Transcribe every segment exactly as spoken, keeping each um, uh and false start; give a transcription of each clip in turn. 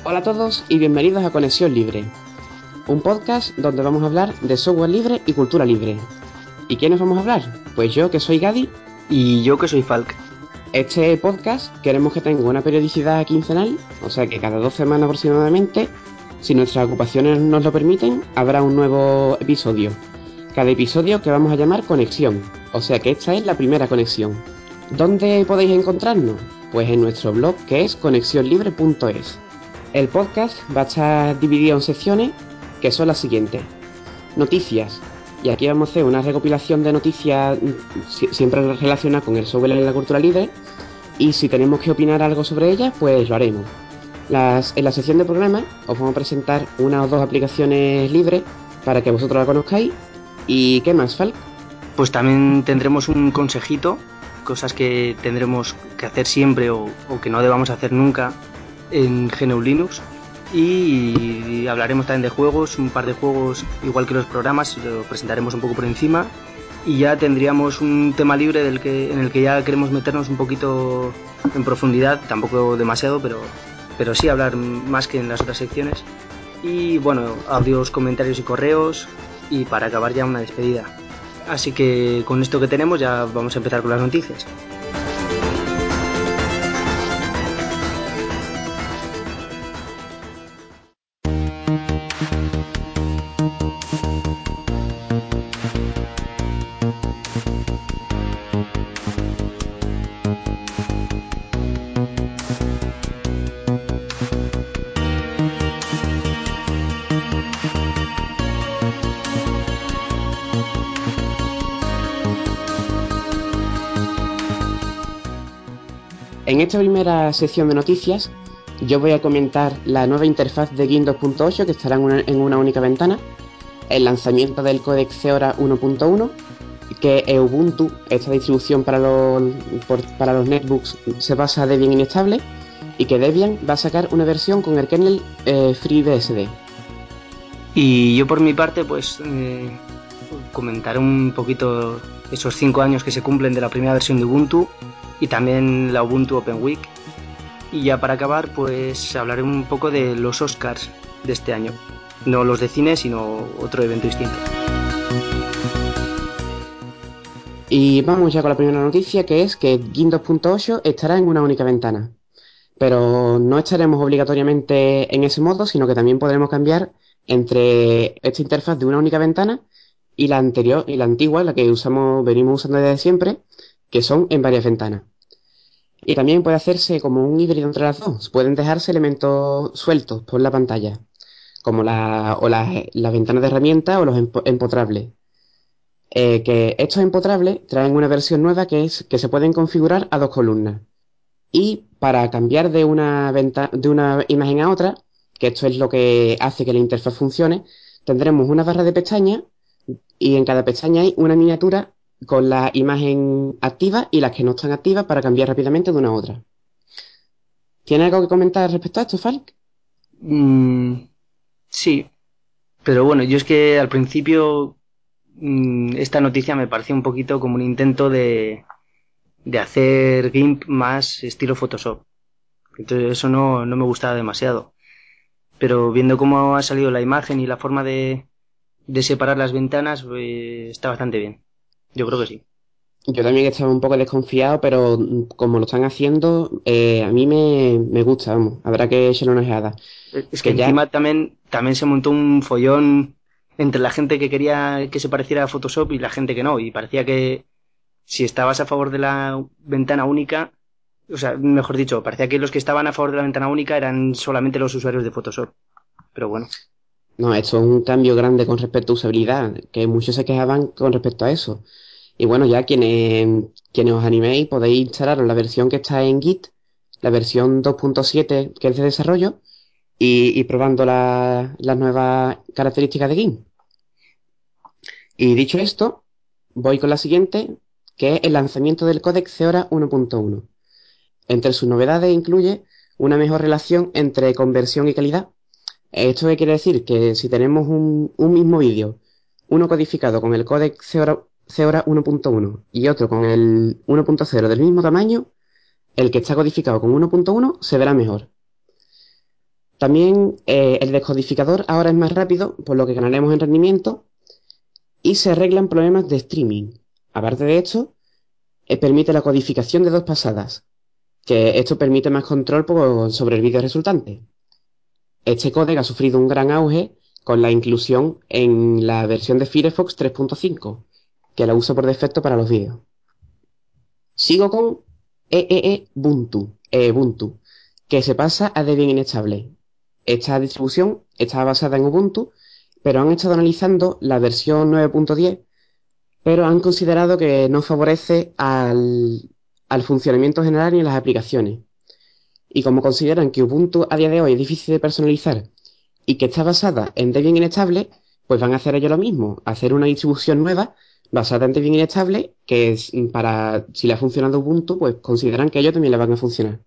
Hola a todos y bienvenidos a Conexión Libre, un podcast donde vamos a hablar de software libre y cultura libre. ¿Y quién nos vamos a hablar? Pues yo, que soy Gadi. Y yo, que soy Falk. Este podcast queremos que tenga una periodicidad quincenal, o sea que cada dos semanas aproximadamente, si nuestras ocupaciones nos lo permiten, habrá un nuevo episodio. Cada episodio que vamos a llamar Conexión, o sea que esta es la primera conexión. ¿Dónde podéis encontrarnos? Pues en nuestro blog, que es conexión libre punto es. El podcast va a estar dividido en secciones que son las siguientes. Noticias. Y aquí vamos a hacer una recopilación de noticias siempre relacionadas con el software y la cultura libre. Y si tenemos que opinar algo sobre ellas, pues lo haremos. Las, en la sección de programas os vamos a presentar una o dos aplicaciones libres para que vosotros la conozcáis. ¿Y qué más, Falk? Pues también tendremos un consejito, cosas que tendremos que hacer siempre o, o que no debamos hacer nunca en G N U Linux. Y hablaremos también de juegos, un par de juegos igual que los programas, lo presentaremos un poco por encima. Y ya tendríamos un tema libre del que, en el que ya queremos meternos un poquito en profundidad, tampoco demasiado, pero, pero sí hablar más que en las otras secciones. Y bueno, audios, comentarios y correos, y para acabar ya una despedida. Así que con esto que tenemos ya vamos a empezar con las noticias. En esta primera sección de noticias, yo voy a comentar la nueva interfaz de Guin dos punto ocho que estará en una, en una única ventana, el lanzamiento del códec Feora uno punto uno, que Ubuntu, esta distribución para los, por, para los netbooks, se basa de Debian inestable, y que Debian va a sacar una versión con el kernel eh, FreeBSD. Y yo por mi parte, pues eh, comentaré un poquito esos cinco años que se cumplen de la primera versión de Ubuntu y también la Ubuntu Open Week. Y ya para acabar, pues hablaré un poco de los Oscars de este año. No los de cine, sino otro evento distinto. Y vamos ya con la primera noticia, que es que Guin dos punto ocho estará en una única ventana. Pero no estaremos obligatoriamente en ese modo, sino que también podremos cambiar entre esta interfaz de una única ventana y la anterior y la antigua, la que usamos, venimos usando desde siempre, que son en varias ventanas. Y también puede hacerse como un híbrido entre las dos. Pueden dejarse elementos sueltos por la pantalla, como la, o las, las ventanas de herramientas o los empo- empotrables. Eh, que estos empotrables traen una versión nueva que es que se pueden configurar a dos columnas. Y para cambiar de una, venta de una imagen a otra, que esto es lo que hace que la interfaz funcione, tendremos una barra de pestañas y en cada pestaña hay una miniatura con la imagen activa y las que no están activas para cambiar rápidamente de una a otra. ¿Tiene algo que comentar respecto a esto, Falk? Mm, sí, pero bueno, yo es que al principio mm, esta noticia me pareció un poquito como un intento de, de hacer GIMP más estilo Photoshop. Entonces eso no, no me gustaba demasiado. Pero viendo cómo ha salido la imagen y la forma de, de separar las ventanas, pues, está bastante bien. Yo creo que sí. Yo también estaba un poco desconfiado, pero mm, como lo están haciendo, eh, a mí me, me gusta, vamos. Habrá que echarle una ojeada. Es que Que ya, encima también, también se montó un follón entre la gente que quería que se pareciera a Photoshop y la gente que no. Y parecía que si estabas a favor de la ventana única, o sea, mejor dicho, parecía que los que estaban a favor de la ventana única eran solamente los usuarios de Photoshop. Pero bueno. no, esto es un cambio grande con respecto a usabilidad, que muchos se quejaban con respecto a eso. Y bueno, ya quienes, quienes os animéis podéis instalar la versión que está en Git, la versión dos punto siete que es de desarrollo, y, y probando la- las nuevas características de Git. Y dicho esto, voy con la siguiente, que es el lanzamiento del códec Feora uno punto uno. Entre sus novedades incluye una mejor relación entre conversión y calidad. ¿Esto qué quiere decir? Que si tenemos un, un mismo vídeo, uno codificado con el códec Feora, Feora uno punto uno y otro con el uno punto cero del mismo tamaño, el que está codificado con uno punto uno se verá mejor. También eh, el descodificador ahora es más rápido, por lo que ganaremos en rendimiento y se arreglan problemas de streaming. Aparte de esto, eh, permite la codificación de dos pasadas, que esto permite más control por- sobre el vídeo resultante. Este códec ha sufrido un gran auge con la inclusión en la versión de Firefox tres punto cinco, que la uso por defecto para los vídeos. Sigo con E E E Ubuntu, eh, Ubuntu, que se pasa a Debian inestable. Esta distribución está basada en Ubuntu, pero han estado analizando la versión nueve punto diez, pero han considerado que no favorece al, al funcionamiento general ni a las aplicaciones. Y como consideran que Ubuntu a día de hoy es difícil de personalizar y que está basada en Debian inestable, pues van a hacer ellos lo mismo, hacer una distribución nueva basada en Debian inestable, que es para, si le ha funcionado Ubuntu, pues consideran que a ellos también le van a funcionar.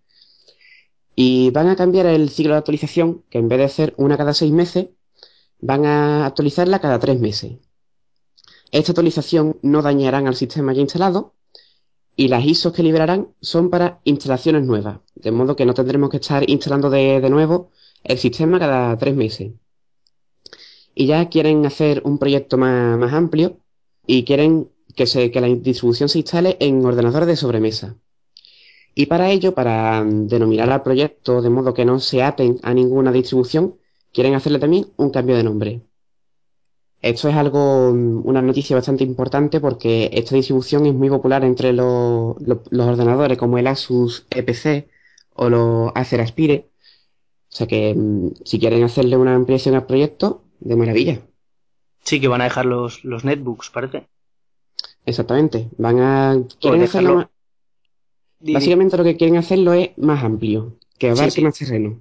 Y van a cambiar el ciclo de actualización, que en vez de hacer una cada seis meses, van a actualizarla cada tres meses. Esta actualización no dañará al sistema ya instalado y las I S Os que liberarán son para instalaciones nuevas, de modo que no tendremos que estar instalando de, de nuevo el sistema cada tres meses. Y ya quieren hacer un proyecto más, más amplio y quieren que, se, que la distribución se instale en ordenadores de sobremesa. Y para ello, para mm, denominar al proyecto de modo que no se aten a ninguna distribución, quieren hacerle también un cambio de nombre. Esto es algo, mm, una noticia bastante importante porque esta distribución es muy popular entre los, los, los ordenadores como el Asus E P C o los Acer Aspire. O sea que mm, si quieren hacerle una ampliación al proyecto, de maravilla. Sí, que van a dejar los, los netbooks, parece. Exactamente. Van a, O quieren hacerlo dejarlo. más, Di, di. básicamente lo que quieren hacerlo es más amplio, que Sí, abarque sí. más terreno.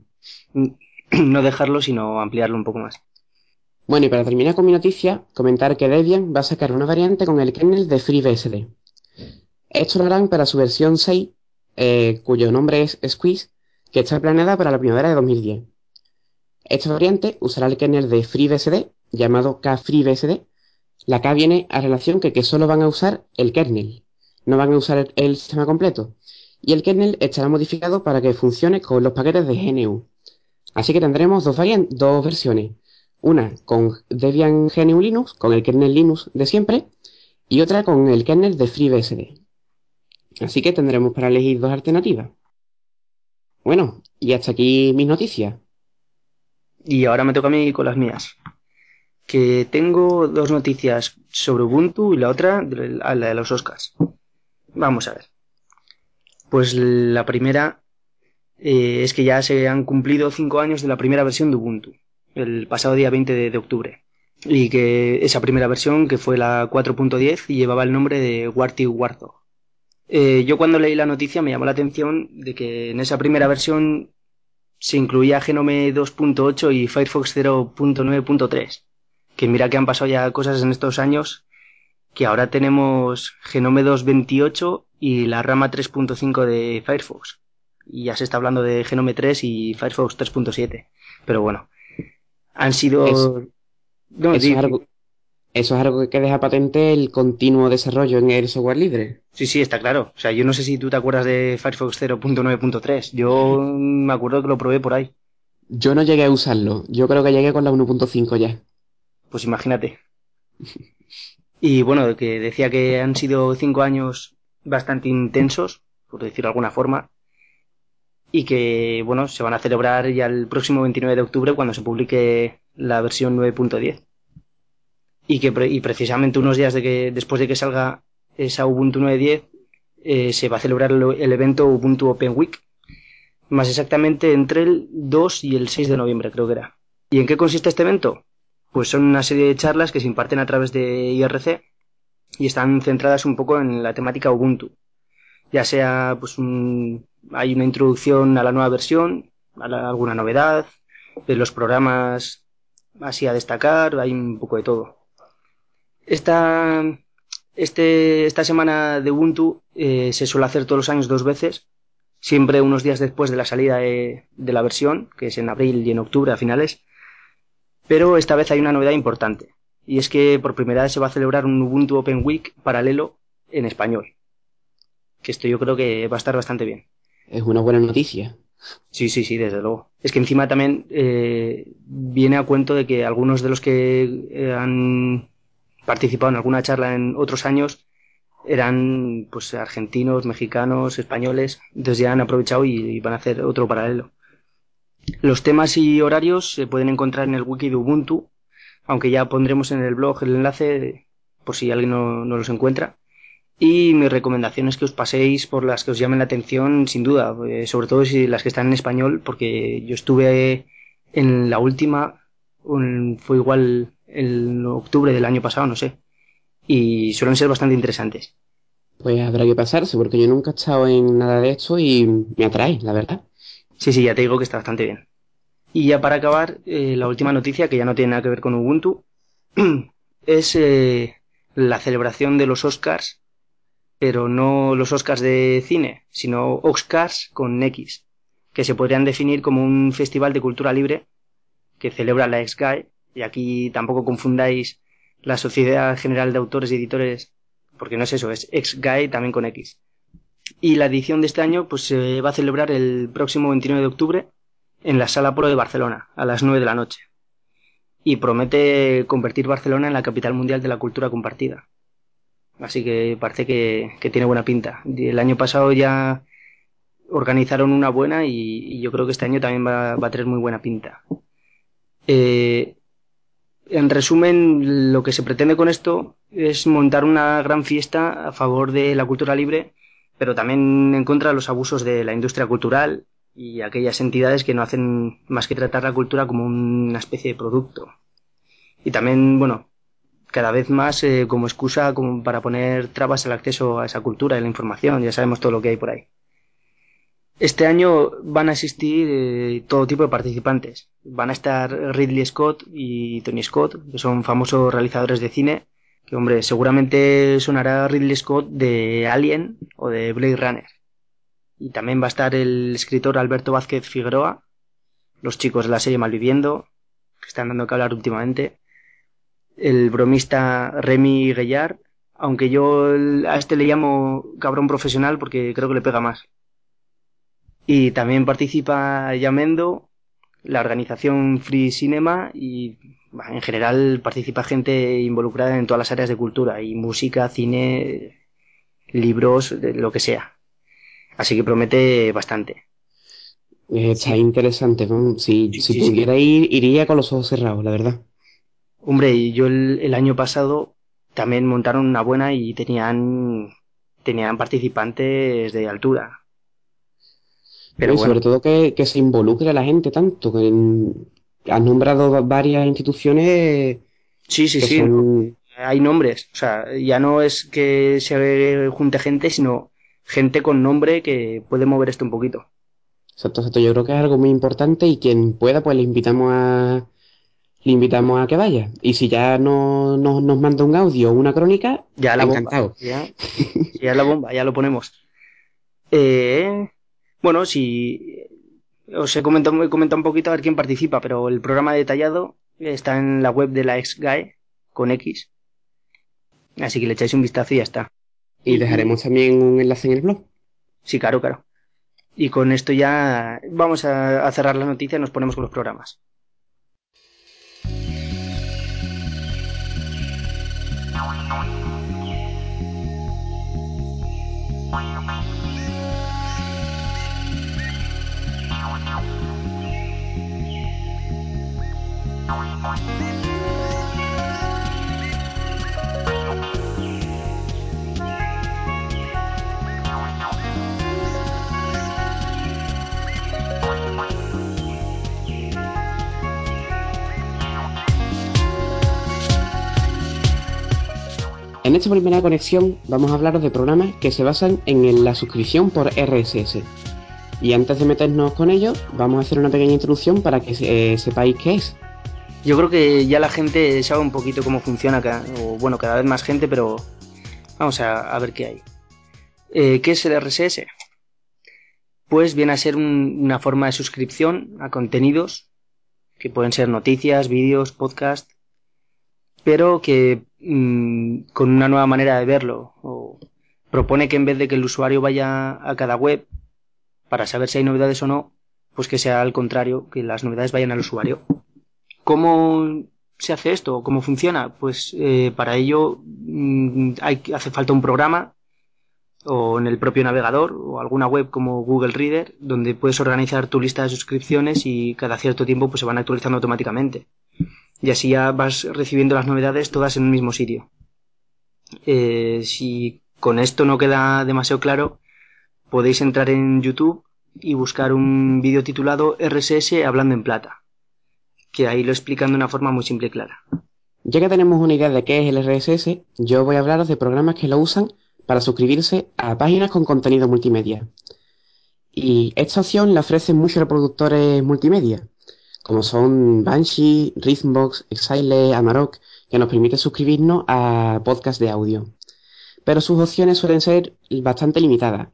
No dejarlo, sino ampliarlo un poco más. Bueno, y para terminar con mi noticia, comentar que Debian va a sacar una variante con el kernel de FreeBSD. Esto lo harán para su versión seis, eh, cuyo nombre es Squeeze, que está planeada para la primavera de dos mil diez. Esta variante usará el kernel de FreeBSD, llamado KFreeBSD. La K viene a relación que, que solo van a usar el kernel, no van a usar el, el sistema completo. Y el kernel estará modificado para que funcione con los paquetes de G N U. Así que tendremos dos, variantes, dos versiones. Una con Debian G N U Linux, con el kernel Linux de siempre, y otra con el kernel de FreeBSD. Así que tendremos para elegir dos alternativas. Bueno, y hasta aquí mis noticias. Y ahora me toca a mí con las mías. Que tengo dos noticias sobre Ubuntu y la otra de la de los Oscars. Vamos a ver. Pues la primera eh, es que ya se han cumplido cinco años de la primera versión de Ubuntu, el pasado día veinte de, de octubre. Y que esa primera versión, que fue la cuatro punto diez, llevaba el nombre de Warty Warthog. Eh, yo cuando leí la noticia me llamó la atención de que en esa primera versión se incluía Genome dos punto ocho y Firefox cero punto nueve punto tres. Que mira que han pasado ya cosas en estos años, que ahora tenemos Genome dos punto veintiocho y la rama tres punto cinco de Firefox. Y ya se está hablando de Genome tres y Firefox tres punto siete. Pero bueno, han Es, sido... No, eso di- es di- algo, eso es algo que deja patente el continuo desarrollo en el software libre. sí, sí, está claro. O sea, yo no sé si tú te acuerdas de Firefox cero punto nueve punto tres. Yo me acuerdo que lo probé por ahí. Yo no llegué a usarlo. Yo creo que llegué con la uno punto cinco ya. Pues imagínate. Y bueno, que decía que han sido cinco años bastante intensos, por decirlo de alguna forma, y que, bueno, se van a celebrar ya el próximo veintinueve de octubre cuando se publique la versión nueve punto diez. Y que pre- y precisamente unos días de que, después de que salga esa Ubuntu nueve punto diez, eh, se va a celebrar el, el evento Ubuntu Open Week, más exactamente entre el dos y el seis de noviembre, creo que era. ¿Y en qué consiste este evento? Pues son una serie de charlas que se imparten a través de I R C y están centradas un poco en la temática Ubuntu. Ya sea, pues, un, hay una introducción a la nueva versión, a la- alguna novedad, de los programas así a destacar, hay un poco de todo. Esta, este, esta semana de Ubuntu eh, se suele hacer todos los años dos veces, siempre unos días después de la salida de, de la versión, que es en abril y en octubre a finales, pero esta vez hay una novedad importante, y es que por primera vez se va a celebrar un Ubuntu Open Week paralelo en español, que esto yo creo que va a estar bastante bien. Es una buena noticia. Sí, sí, sí, desde luego. Es que encima también eh, viene a cuento de que algunos de los que eh, han participado en alguna charla en otros años eran pues argentinos, mexicanos, españoles, entonces ya han aprovechado y, y van a hacer otro paralelo. Los temas y horarios se pueden encontrar en el wiki de Ubuntu, aunque ya pondremos en el blog el enlace por si alguien no, no los encuentra. Y mi recomendación es que os paséis por las que os llamen la atención, sin duda, eh, sobre todo si las que están en español, porque yo estuve en la última, un- fue igual en octubre del año pasado, no sé, y suelen ser bastante interesantes. Pues habrá que pasarse, porque yo nunca he estado en nada de esto y me atrae, la verdad. Sí, sí, ya te digo que está bastante bien. Y ya para acabar, eh, la última noticia, que ya no tiene nada que ver con Ubuntu, es eh, la celebración de los Oscars, pero no los Oscars de cine, sino Oscars con X, que se podrían definir como un festival de cultura libre que celebra la X-G A E, y aquí tampoco confundáis la Sociedad General de Autores y Editores, porque no es eso, es X-G A E también con X. Y la edición de este año pues se va a celebrar el próximo veintinueve de octubre en la Sala Polo de Barcelona, a las nueve de la noche, y promete convertir Barcelona en la capital mundial de la cultura compartida. Así que parece que, que tiene buena pinta. El año pasado ya organizaron una buena y, y yo creo que este año también va, va a tener muy buena pinta. Eh, en resumen, lo que se pretende con esto es montar una gran fiesta a favor de la cultura libre, pero también en contra de los abusos de la industria cultural y aquellas entidades que no hacen más que tratar la cultura como una especie de producto. Y también, bueno, cada vez más eh, como excusa como para poner trabas al acceso a esa cultura y la información. Ya sabemos todo lo que hay por ahí. Este año van a asistir eh, todo tipo de participantes. Van a estar Ridley Scott y Tony Scott, que son famosos realizadores de cine, que hombre, seguramente sonará Ridley Scott de Alien o de Blade Runner. Y también va a estar el escritor Alberto Vázquez Figueroa, los chicos de la serie Malviviendo, que están dando que hablar últimamente, el bromista Remy Guellard, aunque yo a este le llamo cabrón profesional porque creo que le pega más. Y también participa Yamendo, la organización Free Cinema y bah, en general participa gente involucrada en todas las áreas de cultura y música, cine, libros, lo que sea. Así que promete bastante. Eh, está Sí, interesante, ¿no? Si, sí, si sí, sí. pudiera ir, iría con los ojos cerrados, la verdad. Hombre, y yo el, el año pasado también montaron una buena y tenían, tenían participantes de altura. ¿No? Pero Y sobre bueno, todo que, que se involucre a la gente tanto, que en- has nombrado va- varias instituciones sí, sí, que sí, no, son, hay nombres. O sea, ya no es que se junte gente, sino gente con nombre que puede mover esto un poquito. exacto, exacto, yo creo que es algo muy importante y quien pueda, pues le invitamos a, le invitamos a que vaya. Y si ya no, no- nos manda un audio o una crónica, Ya la bomba, encantado. ya, ya la bomba, ya lo ponemos. Eh, bueno, si os he comentado, he comentado un poquito a ver quién participa, pero el programa detallado está en la web de la ex G A E con X, así que le echáis un vistazo y ya está. Y Y dejaremos también un enlace en el blog. sí, claro, claro. Y con esto ya vamos a, a cerrar la noticia y nos ponemos con los programas. En esta primera conexión vamos a hablaros de programas que se basan en la suscripción por R S S. Y antes de meternos con ello, vamos a hacer una pequeña introducción para que eh, sepáis qué es. Yo creo que ya la gente sabe un poquito cómo funciona, ca- o bueno, cada vez más gente, pero vamos a, a ver qué hay. Eh, ¿qué es el R S S? Pues viene a ser un- una forma de suscripción a contenidos que pueden ser noticias, vídeos, podcast, pero que mmm, con una nueva manera de verlo. O propone que en vez de que el usuario vaya a cada web para saber si hay novedades o no, pues que sea al contrario, que las novedades vayan al usuario. ¿Cómo se hace esto? ¿Cómo funciona? Pues eh, para ello mmm, hay, hace falta un programa o en el propio navegador o alguna web como Google Reader donde puedes organizar tu lista de suscripciones y cada cierto tiempo pues se van actualizando automáticamente. Y así ya vas recibiendo las novedades todas en un mismo sitio. Eh, si con esto no queda demasiado claro, podéis entrar en YouTube y buscar un vídeo titulado R S S hablando en plata, que ahí lo explican de una forma muy simple y clara. Ya que tenemos una idea de qué es el R S S, yo voy a hablaros de programas que lo usan para suscribirse a páginas con contenido multimedia. Y esta opción la ofrecen muchos reproductores multimedia, como son Banshee, Rhythmbox, Exile, Amarok, que nos permite suscribirnos a podcasts de audio. Pero sus opciones suelen ser bastante limitadas.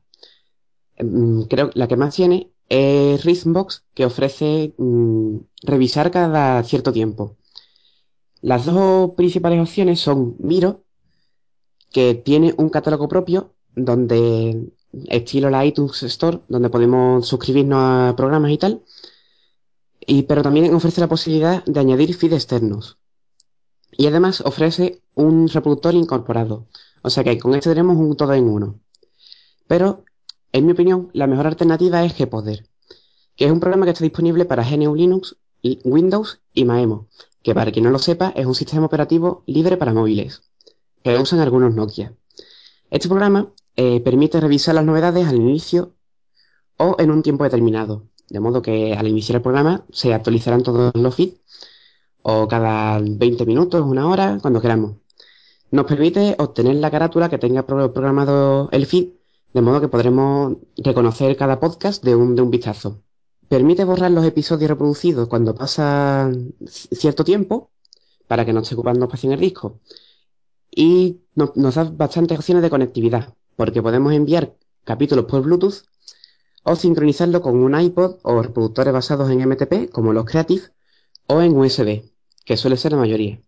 Creo que la que más tiene es Rhythmbox, que ofrece mmm, revisar cada cierto tiempo. Las dos principales opciones son Miro, que tiene un catálogo propio, donde estilo la iTunes Store, donde podemos suscribirnos a programas y tal, y, pero también ofrece la posibilidad de añadir feeds externos. Y además ofrece un reproductor incorporado. O sea que con este tenemos un todo en uno. Pero, en mi opinión, la mejor alternativa es Gpoder, que es un programa que está disponible para G N U Linux, Windows y Maemo, que para quien no lo sepa es un sistema operativo libre para móviles, que usan algunos Nokia. Este programa eh, permite revisar las novedades al inicio o en un tiempo determinado, de modo que al iniciar el programa se actualizarán todos los feeds o cada veinte minutos, una hora, cuando queramos. Nos permite obtener la carátula que tenga programado el feed, de modo que podremos reconocer cada podcast de un, de un vistazo. Permite borrar los episodios reproducidos cuando pasa cierto tiempo, para que no esté ocupando espacio en el disco. Y nos, nos da bastantes opciones de conectividad, porque podemos enviar capítulos por Bluetooth o sincronizarlo con un iPod o reproductores basados en M T P, como los Creative, o en U S B, que suele ser la mayoría.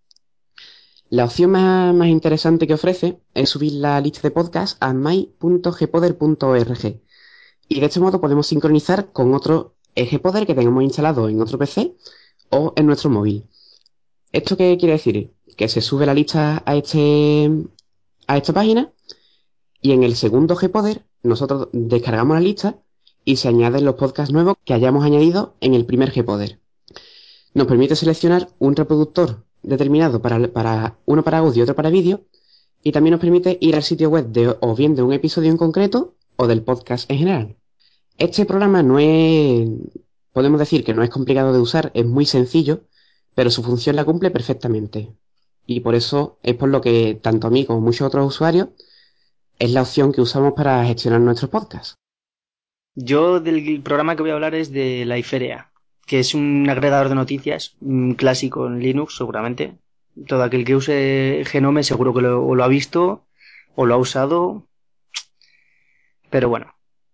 La opción más, más interesante que ofrece es subir la lista de podcasts a my punto gpoder punto org, y de este modo podemos sincronizar con otro Gpoder que tengamos instalado en otro P C o en nuestro móvil. ¿Esto qué quiere decir? Que se sube la lista a, este, a esta página y en el segundo Gpoder nosotros descargamos la lista y se añaden los podcasts nuevos que hayamos añadido en el primer Gpoder. Nos permite seleccionar un reproductor determinado para, para uno para audio y otro para vídeo, y también nos permite ir al sitio web de, o bien de un episodio en concreto o del podcast en general. Este programa no es, podemos decir que no es complicado de usar, es muy sencillo, pero su función la cumple perfectamente. Y por eso es por lo que tanto a mí como a muchos otros usuarios es la opción que usamos para gestionar nuestros podcasts. Yo del programa que voy a hablar es de la Iferea, que es un agregador de noticias, un clásico en Linux seguramente. Todo aquel que use Genome seguro que lo, o lo ha visto o lo ha usado, pero bueno.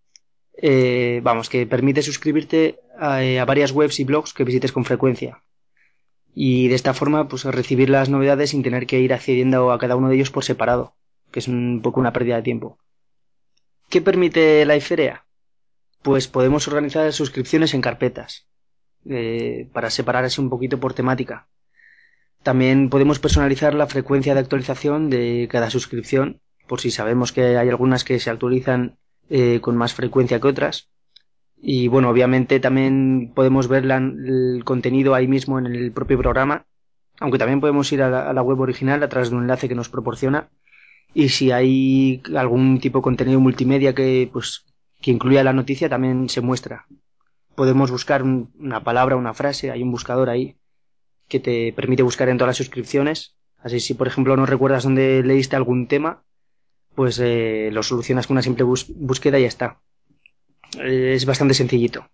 Eh, vamos, que permite suscribirte a, a varias webs y blogs que visites con frecuencia. Y de esta forma, pues recibir las novedades sin tener que ir accediendo a cada uno de ellos por separado, que es un poco una pérdida de tiempo. ¿Qué permite la Iferea? Pues podemos organizar suscripciones en carpetas, eh, para separar así un poquito por temática. También podemos personalizar la frecuencia de actualización de cada suscripción, por si sabemos que hay algunas que se actualizan eh, con más frecuencia que otras. Y bueno, obviamente también podemos ver la, el contenido ahí mismo en el propio programa, aunque también podemos ir a la, a la web original a través de un enlace que nos proporciona. Y si hay algún tipo de contenido multimedia que, pues, que incluya la noticia, también se muestra. Podemos buscar un, una palabra, una frase, hay un buscador ahí que te permite buscar en todas las suscripciones. Así, si por ejemplo no recuerdas dónde leíste algún tema, pues eh, lo solucionas con una simple bus búsqueda y ya está. Eh, es bastante sencillito.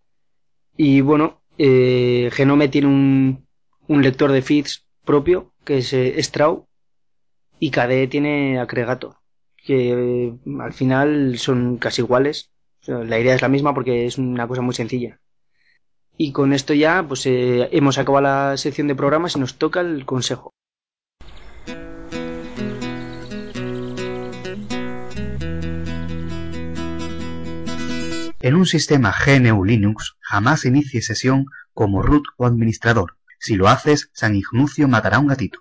Y bueno, eh, Genome tiene un, un lector de feeds propio, que es eh, Straw, y K D E tiene Aggregator, que eh, al final son casi iguales. O sea, la idea es la misma porque es una cosa muy sencilla. Y con esto ya pues eh, hemos acabado la sección de programas y nos toca el consejo. En un sistema G N U Linux jamás inicies sesión como root o administrador. Si lo haces, San Ignucio matará a un gatito.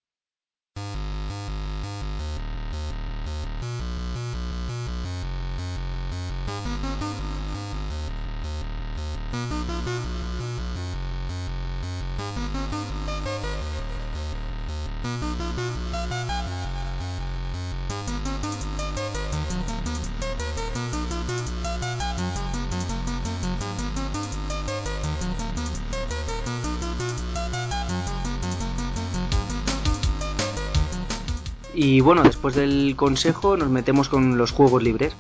Y bueno, después del consejo nos metemos con los juegos libres.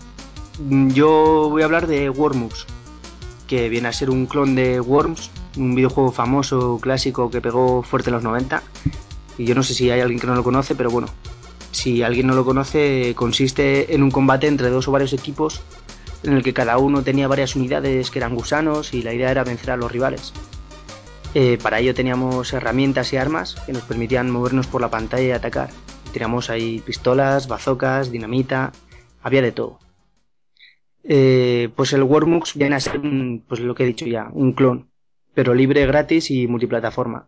Yo voy a hablar de Wormux, que viene a ser un clon de Worms, un videojuego famoso, clásico, que pegó fuerte en los noventa. Y yo no sé si hay alguien que no lo conoce, pero bueno, si alguien no lo conoce, consiste en un combate entre dos o varios equipos en el que cada uno tenía varias unidades que eran gusanos y la idea era vencer a los rivales. Eh, para ello teníamos herramientas y armas que nos permitían movernos por la pantalla y atacar. Teníamos ahí pistolas, bazocas, dinamita, había de todo. Eh, pues el Wormux viene a ser un, pues lo que he dicho ya, un clon, pero libre, gratis y multiplataforma.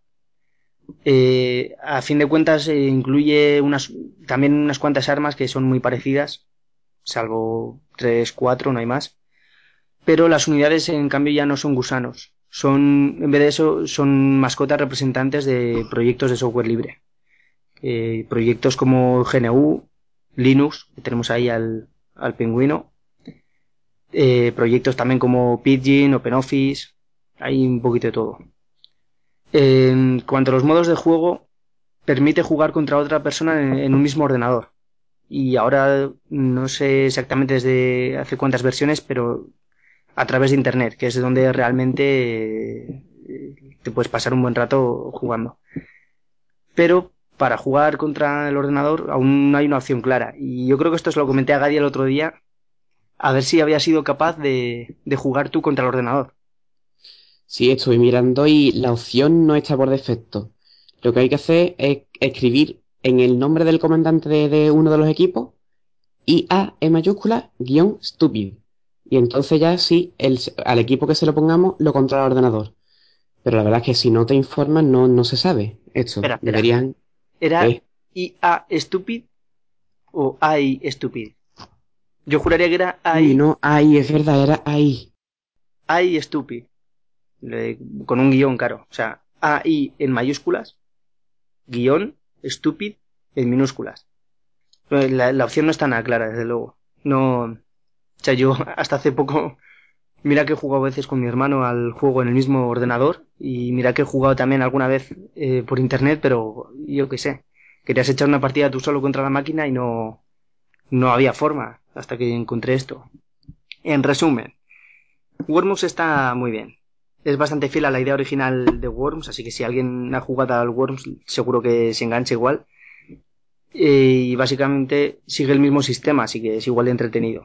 Eh, a fin de cuentas eh, incluye unas, también unas cuantas armas que son muy parecidas, salvo tres, cuatro, no hay más. Pero las unidades en cambio ya no son gusanos, son, en vez de eso, son mascotas representantes de proyectos de software libre. Eh, proyectos como G N U, Linux, que tenemos ahí al, al pingüino, eh, proyectos también como Pidgin, OpenOffice, hay un poquito de todo. En cuanto a los modos de juego, permite jugar contra otra persona en, en un mismo ordenador. Y ahora no sé exactamente desde hace cuántas versiones, pero a través de internet, que es donde realmente eh, te puedes pasar un buen rato jugando. Pero para jugar contra el ordenador aún no hay una opción clara. Y yo creo que esto se lo comenté a Gadi el otro día, a ver si había sido capaz de, de jugar tú contra el ordenador. Sí, estoy mirando y la opción no está por defecto. Lo que hay que hacer es escribir en el nombre del comandante de, de uno de los equipos I A en mayúscula guión stupid. Y entonces ya sí, el, al equipo que se lo pongamos lo controla el ordenador. Pero la verdad es que si no te informan no, no se sabe esto. Espera, espera. Deberían... ¿Era ¿Qué? I A stupid o A I stupid? Yo juraría que era Uy, A I, no, ahí, es verdad, era ahí. A I stupid. Le- con un guión, claro. O sea, A I en mayúsculas, guión, stupid en minúsculas. La, la opción no está nada clara, desde luego. No, o sea, yo hasta hace poco, mira que he jugado a veces con mi hermano al juego en el mismo ordenador y mira que he jugado también alguna vez eh, por internet, pero yo qué sé, querías echar una partida tú solo contra la máquina y no, no había forma hasta que encontré esto. En resumen, Worms está muy bien. Es bastante fiel a la idea original de Worms, así que si alguien ha jugado al Worms seguro que se engancha igual. Eh, y básicamente sigue el mismo sistema, así que es igual de entretenido.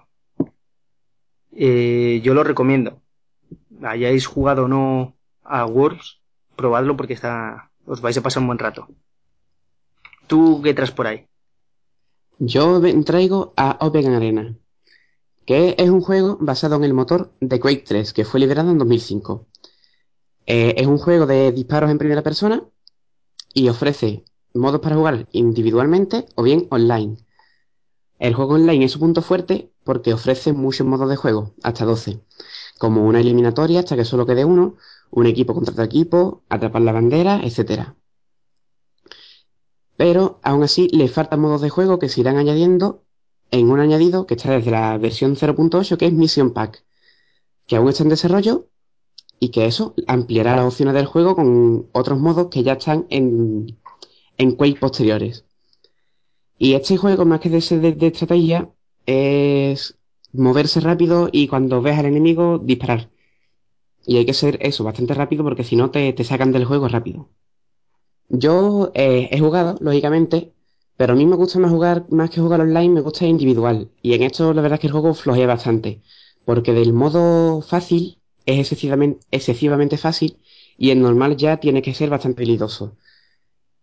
Eh, yo lo recomiendo. Hayáis jugado o no a Worms, probadlo porque está, os vais a pasar un buen rato. ¿Tú qué traes por ahí? Yo ven- traigo a Open Arena, que es un juego basado en el motor de Quake tres, que fue liberado en dos mil cinco. Eh, es un juego de disparos en primera persona y ofrece modos para jugar individualmente o bien online. El juego online es su punto fuerte porque ofrece muchos modos de juego, hasta doce, como una eliminatoria hasta que solo quede uno, un equipo contra otro equipo, atrapar la bandera, etcétera. Pero aún así le faltan modos de juego que se irán añadiendo en un añadido que está desde la versión cero punto ocho, que es Mission Pack, que aún está en desarrollo y que eso ampliará las opciones del juego con otros modos que ya están en, en Quake posteriores. Y este juego, más que de ser de, de estrategia, es moverse rápido y cuando ves al enemigo, disparar. Y hay que ser eso, bastante rápido porque si no te, te sacan del juego rápido. Yo eh, he jugado, lógicamente, pero a mí me gusta más jugar, más que jugar online, me gusta individual. Y en esto la verdad es que el juego flojea bastante. Porque del modo fácil es excesivamente, excesivamente fácil y en normal ya tiene que ser bastante habilidoso.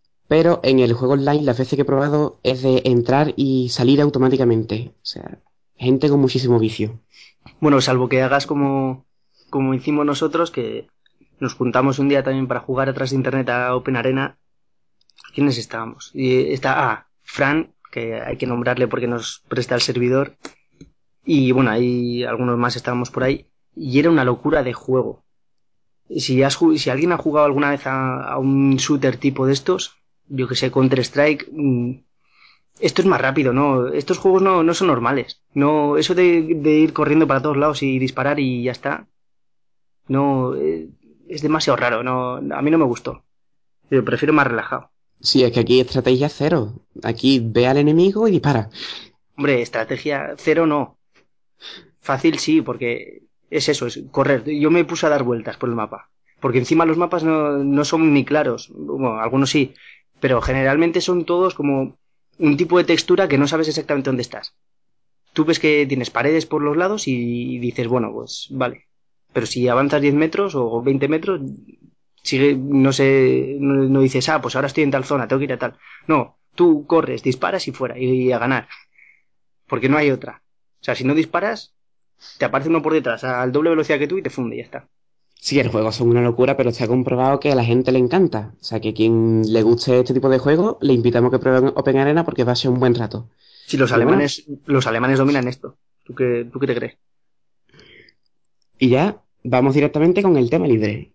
Pero en el juego online las veces que he probado es de entrar y salir automáticamente. O sea, gente con muchísimo vicio. Bueno, salvo que hagas como, como hicimos nosotros, que nos juntamos un día también para jugar atrás de internet a Open Arena. ¿Quiénes estábamos? Y está, ah, Fran, que hay que nombrarle porque nos presta el servidor. Y bueno, ahí algunos más estábamos por ahí. Y era una locura de juego. Si, has, si alguien ha jugado alguna vez a, a un shooter tipo de estos, yo que sé, Counter-Strike, mmm, esto es más rápido, ¿no? Estos juegos no, no son normales. No, eso de, de ir corriendo para todos lados y disparar y ya está, no, eh, es demasiado raro, no, a mí no me gustó. Yo prefiero más relajado. Sí, es que aquí estrategia cero. Aquí ve al enemigo y dispara. Hombre, estrategia cero no. Fácil sí, porque es eso, es correr. Yo me puse a dar vueltas por el mapa. Porque encima los mapas no, no son ni claros. Bueno, algunos sí. Pero generalmente son todos como un tipo de textura que no sabes exactamente dónde estás. Tú ves que tienes paredes por los lados y dices, bueno, pues vale. Pero si avanzas diez metros o veinte metros, sigue, no sé, no, no dices, ah, pues ahora estoy en tal zona, tengo que ir a tal. No, tú corres, disparas y fuera, y a ganar. Porque no hay otra. O sea, si no disparas, te aparece uno por detrás al doble velocidad que tú y te funde y ya está. Sí, el juego son una locura, pero está comprobado que a la gente le encanta. O sea, que quien le guste este tipo de juego, le invitamos a que prueben Open Arena porque va a ser un buen rato. Si los Y bueno, alemanes, los alemanes dominan esto. ¿Tú qué, tú qué te crees? y ya vamos directamente con el tema libre.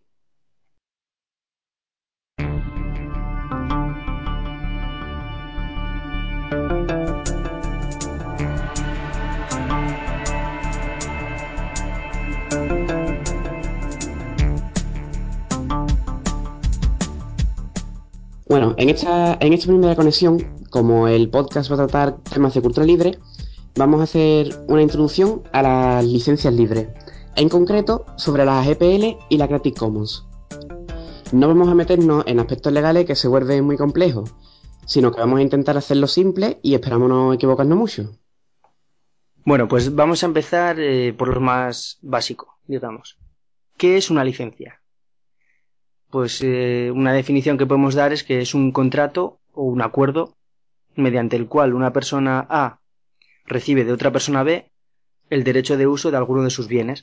Bueno, en esta, en esta primera conexión, como el podcast va a tratar temas de cultura libre, vamos a hacer una introducción a las licencias libres, en concreto sobre las G P L y la Creative Commons. No vamos a meternos en aspectos legales que se vuelven muy complejos, sino que vamos a intentar hacerlo simple y esperamos no equivocarnos mucho. Bueno, pues vamos a empezar eh, por lo más básico, digamos. ¿Qué es una licencia? Pues eh, una definición que podemos dar es que es un contrato o un acuerdo mediante el cual una persona A recibe de otra persona B el derecho de uso de alguno de sus bienes.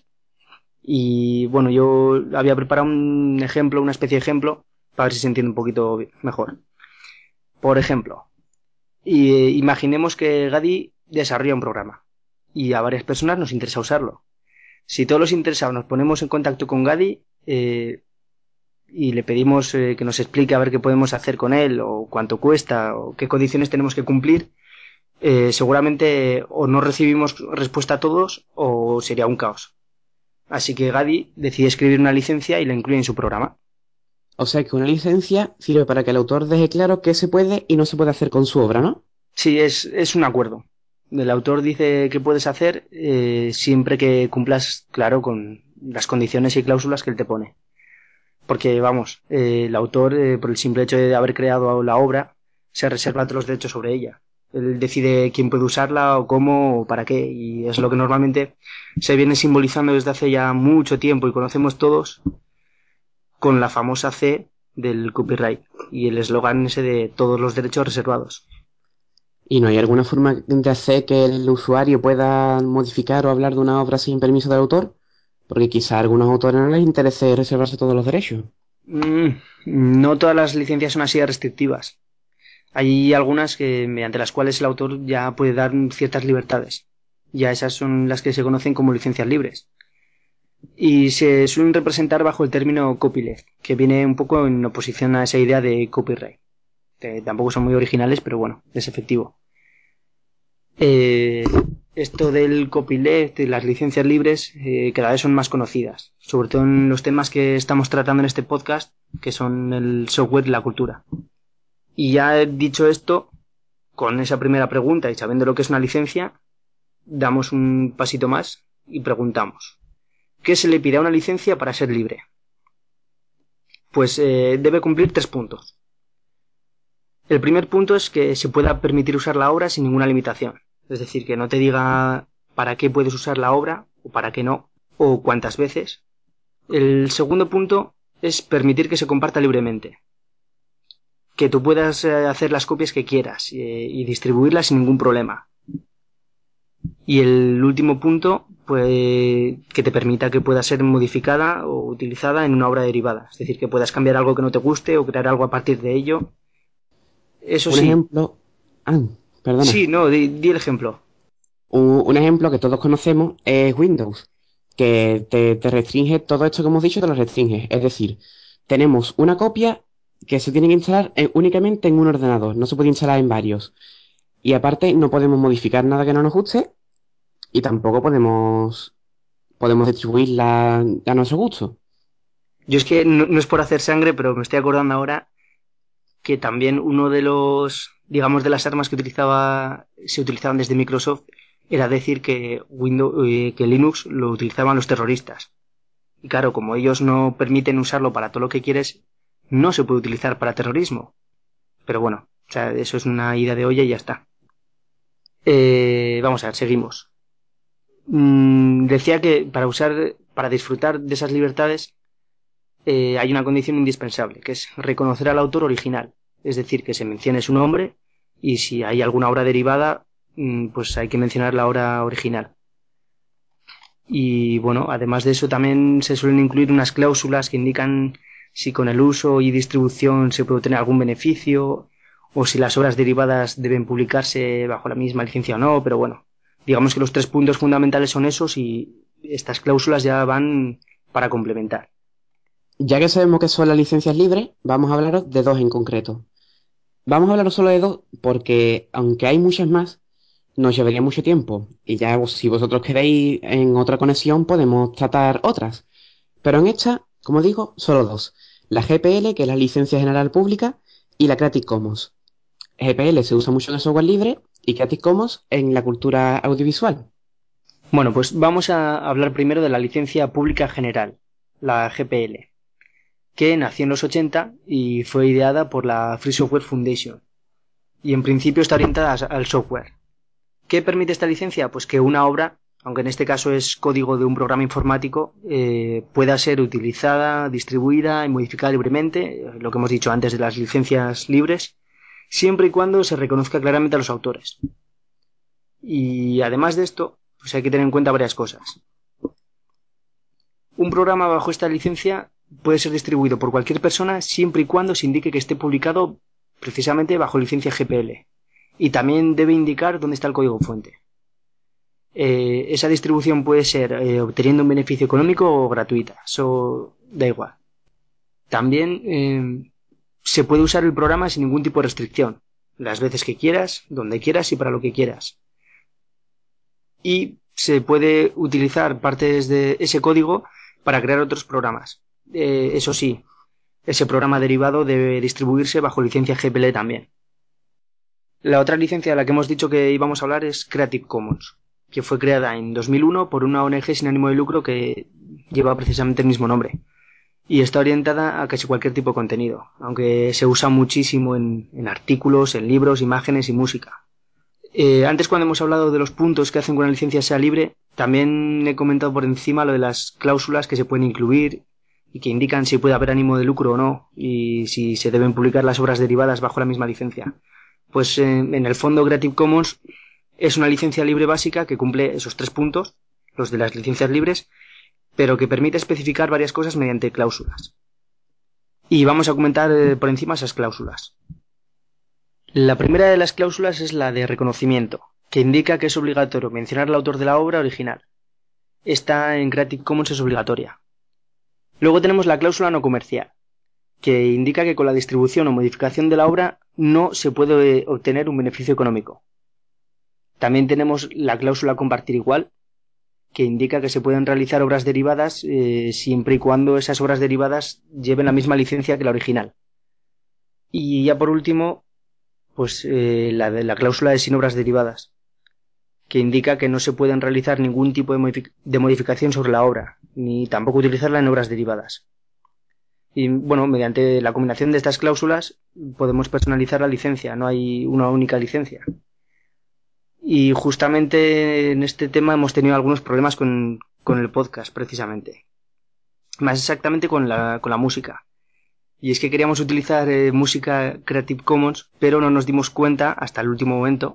Y bueno, yo había preparado un ejemplo, una especie de ejemplo, para ver si se entiende un poquito mejor. Por ejemplo, y, eh, imaginemos que Gadi desarrolla un programa y a varias personas nos interesa usarlo. Si todos los interesados nos ponemos en contacto con Gadi, eh, y le pedimos eh, que nos explique a ver qué podemos hacer con él o cuánto cuesta o qué condiciones tenemos que cumplir, eh, seguramente o no recibimos respuesta a todos o sería un caos. Así que Gadi decide escribir una licencia y la incluye en su programa. O sea que una licencia sirve para que el autor deje claro qué se puede y no se puede hacer con su obra, ¿no? Sí, es, es un acuerdo. El autor dice que puedes hacer eh, siempre que cumplas, claro, con las condiciones y cláusulas que él te pone. Porque, vamos, eh, el autor, eh, por el simple hecho de haber creado la obra, se reserva todos los derechos sobre ella. Él decide quién puede usarla o cómo o para qué. Y es lo que normalmente se viene simbolizando desde hace ya mucho tiempo y conocemos todos con la famosa C del copyright y el eslogan ese de todos los derechos reservados. ¿Y no hay alguna forma de hacer que el usuario pueda modificar o hablar de una obra sin permiso del autor? Porque quizá a algunos autores no les interese reservarse todos los derechos. Mm, no todas las licencias son así de restrictivas. Hay algunas que, mediante las cuales el autor ya puede dar ciertas libertades. Ya esas son las que se conocen como licencias libres. Y se suelen representar bajo el término copyleft, que viene un poco en oposición a esa idea de copyright. Que tampoco son muy originales, pero bueno, es efectivo. Eh, esto del copyleft y las licencias libres eh, cada vez son más conocidas, sobre todo en los temas que estamos tratando en este podcast, que son el software y la cultura. Y ya he dicho esto, con esa primera pregunta y sabiendo lo que es una licencia, damos un pasito más y preguntamos, ¿qué se le pide a una licencia para ser libre? Pues eh, debe cumplir tres puntos. El primer punto es que se pueda permitir usar la obra sin ninguna limitación. Es decir, que no te diga para qué puedes usar la obra o para qué no, o cuántas veces. El segundo punto es permitir que se comparta libremente. Que tú puedas eh, hacer las copias que quieras eh, y distribuirlas sin ningún problema. Y el último punto, pues que te permita que pueda ser modificada o utilizada en una obra derivada. Es decir, que puedas cambiar algo que no te guste o crear algo a partir de ello. Eso Un sí. ejemplo... Ah, perdona. Sí, no, di, di el ejemplo. Un, un ejemplo que todos conocemos es Windows, que te, te restringe todo esto que hemos dicho, te lo restringe. Es decir, tenemos una copia que se tiene que instalar en- únicamente en un ordenador, no se puede instalar en varios. Y aparte no podemos modificar nada que no nos guste y tampoco podemos, podemos distribuirla a nuestro gusto. Yo es que no, no es por hacer sangre, pero me estoy acordando ahora que también uno de los, digamos, de las armas que utilizaba, se utilizaban desde Microsoft era decir que Windows, eh, que Linux lo utilizaban los terroristas. Y claro, como ellos no permiten usarlo para todo lo que quieres, no se puede utilizar para terrorismo. Pero bueno, o sea, eso es una ida de olla y ya está. Eh, vamos a ver, seguimos. Mm, decía que para usar, para disfrutar de esas libertades, eh, hay una condición indispensable, que es reconocer al autor original. Es decir, que se mencione su nombre y si hay alguna obra derivada, mm, pues hay que mencionar la obra original. Y bueno, además de eso también se suelen incluir unas cláusulas que indican si con el uso y distribución se puede obtener algún beneficio o si las obras derivadas deben publicarse bajo la misma licencia o no, pero bueno, digamos que los tres puntos fundamentales son esos y estas cláusulas ya van para complementar. Ya que sabemos que son las licencias libres, vamos a hablaros de dos en concreto. Vamos a hablar solo de dos porque, aunque hay muchas más, nos llevaría mucho tiempo. Y ya vos- si vosotros queréis en otra conexión, podemos tratar otras. Pero en esta, como digo, solo dos. La G P L, que es la licencia general pública, y la Creative Commons. G P L se usa mucho en el software libre y Creative Commons en la cultura audiovisual. Bueno, pues vamos a hablar primero de la licencia pública general, la G P L, que nació en los ochenta y fue ideada por la Free Software Foundation y en principio está orientada al software. ¿Qué permite esta licencia? Pues que una obra, aunque en este caso es código de un programa informático, eh, pueda ser utilizada, distribuida y modificada libremente, eh, lo que hemos dicho antes de las licencias libres, siempre y cuando se reconozca claramente a los autores. Y además de esto, pues hay que tener en cuenta varias cosas. Un programa bajo esta licencia puede ser distribuido por cualquier persona siempre y cuando se indique que esté publicado precisamente bajo licencia G P L. Y también debe indicar dónde está el código fuente. Eh, esa distribución puede ser eh, obteniendo un beneficio económico o gratuita, eso da igual. También eh, se puede usar el programa sin ningún tipo de restricción, las veces que quieras, donde quieras y para lo que quieras. Y se puede utilizar partes de ese código para crear otros programas. Eh, eso sí, ese programa derivado debe distribuirse bajo licencia G P L también. La otra licencia de la que hemos dicho que íbamos a hablar es Creative Commons, que fue creada en dos mil uno por una O N G sin ánimo de lucro que lleva precisamente el mismo nombre y está orientada a casi cualquier tipo de contenido, aunque se usa muchísimo en, en artículos, en libros, imágenes y música. Eh, antes, cuando hemos hablado de los puntos que hacen que una licencia sea libre, también he comentado por encima lo de las cláusulas que se pueden incluir y que indican si puede haber ánimo de lucro o no y si se deben publicar las obras derivadas bajo la misma licencia. Pues eh, en el fondo Creative Commons es una licencia libre básica que cumple esos tres puntos, los de las licencias libres, pero que permite especificar varias cosas mediante cláusulas. Y vamos a comentar eh, por encima esas cláusulas. La primera de las cláusulas es la de reconocimiento, que indica que es obligatorio mencionar al autor de la obra original. Esta en Creative Commons es obligatoria. Luego tenemos la cláusula no comercial, que indica que con la distribución o modificación de la obra no se puede obtener un beneficio económico. También tenemos la cláusula compartir igual, que indica que se pueden realizar obras derivadas eh, siempre y cuando esas obras derivadas lleven la misma licencia que la original. Y ya por último, pues eh, la, de la cláusula de sin obras derivadas, que indica que no se pueden realizar ningún tipo de, modific de modificación sobre la obra, ni tampoco utilizarla en obras derivadas. Y bueno, mediante la combinación de estas cláusulas podemos personalizar la licencia, no hay una única licencia. Y justamente en este tema hemos tenido algunos problemas con, con el podcast, precisamente. Más exactamente con la, con la música. Y es que queríamos utilizar eh, música Creative Commons, pero no nos dimos cuenta hasta el último momento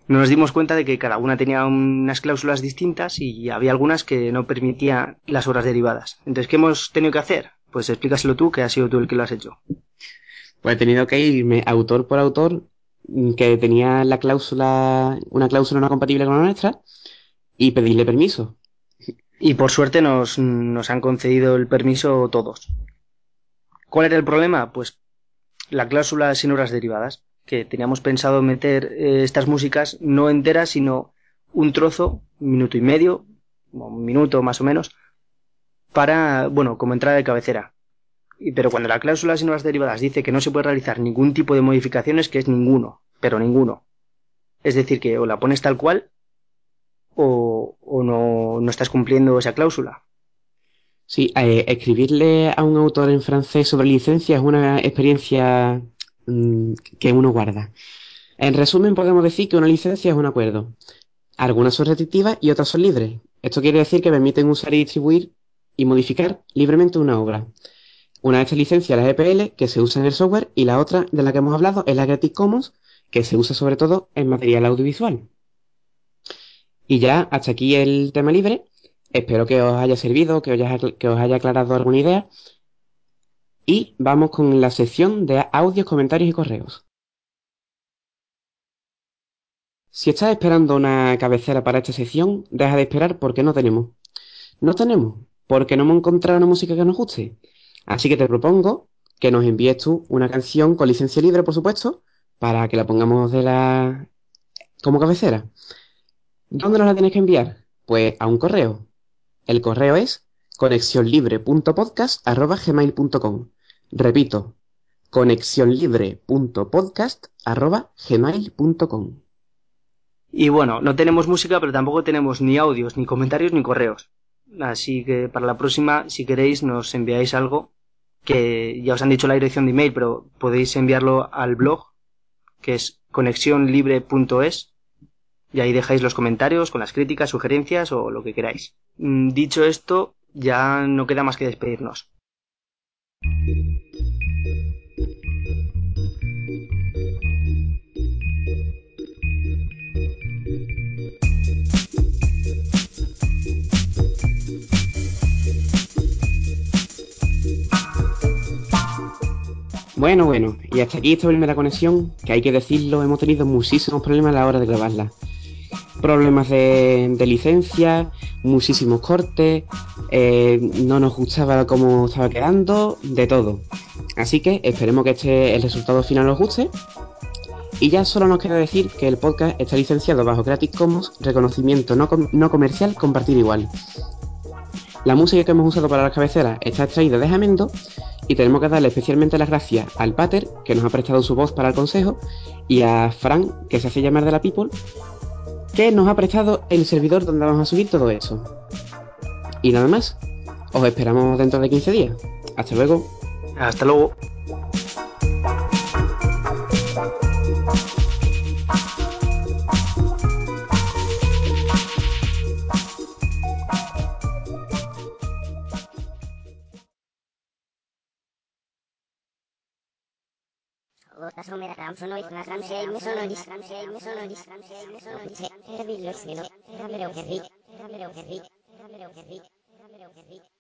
nos dimos cuenta de que cada una tenía unas cláusulas distintas y había algunas que no permitían las obras derivadas. Entonces, ¿qué hemos tenido que hacer? Pues explícaselo tú, que has sido tú el que lo has hecho. Pues he tenido que irme autor por autor que tenía la cláusula, una cláusula no compatible con la nuestra y pedirle permiso. Y por suerte nos, nos han concedido el permiso todos. ¿Cuál era el problema? Pues la cláusula sin obras derivadas, que teníamos pensado meter eh, estas músicas no enteras, sino un trozo, un minuto y medio, un minuto más o menos, para, bueno, como entrada de cabecera. Y, pero cuando la cláusula sin obras derivadas dice que no se puede realizar ningún tipo de modificaciones, que es ninguno, pero ninguno. Es decir, que o la pones tal cual o, o no, no estás cumpliendo esa cláusula. Sí, eh, escribirle a un autor en francés sobre licencia es una experiencia mm, que uno guarda. En resumen, podemos decir que una licencia es un acuerdo. Algunas son restrictivas y otras son libres. Esto quiere decir que permiten usar y distribuir y modificar libremente una obra. Una de estas licencias es la G P L, que se usa en el software, y la otra de la que hemos hablado es la Creative Commons, que se usa sobre todo en material audiovisual. Y ya, hasta aquí el tema libre. Espero que os haya servido, que os haya, que os haya aclarado alguna idea. Y vamos con la sección de audios, comentarios y correos. Si estás esperando una cabecera para esta sección, deja de esperar porque no tenemos. No tenemos, porque no hemos encontrado una música que nos guste. Así que te propongo que nos envíes tú una canción con licencia libre, por supuesto, para que la pongamos de la como cabecera. ¿Dónde nos la tienes que enviar? Pues a un correo. El correo es conexión punto podcast arroba gmail punto com. Repito, conexión punto podcast arroba gmail punto com. Y bueno, no tenemos música, pero tampoco tenemos ni audios, ni comentarios, ni correos. Así que para la próxima, si queréis, nos enviáis algo, que ya os han dicho la dirección de email, pero podéis enviarlo al blog, que es conexión libre punto es, y ahí dejáis los comentarios con las críticas, sugerencias o lo que queráis. Mm, Dicho esto, ya no queda más que despedirnos. Bueno, bueno, y hasta aquí esta primera conexión, que hay que decirlo, hemos tenido muchísimos problemas a la hora de grabarla. Problemas de, de licencia, muchísimos cortes, eh, no nos gustaba cómo estaba quedando, de todo. Así que esperemos que este, el resultado final os guste. Y ya solo nos queda decir que el podcast está licenciado bajo Creative Commons, reconocimiento no, com no comercial, compartir igual. La música que hemos usado para las cabeceras está extraída de Jamendo y tenemos que darle especialmente las gracias al Pater, que nos ha prestado su voz para el consejo, y a Fran, que se hace llamar de la People, que nos ha prestado el servidor donde vamos a subir todo eso. Y nada más, os esperamos dentro de quince días. Hasta luego. Hasta luego. Era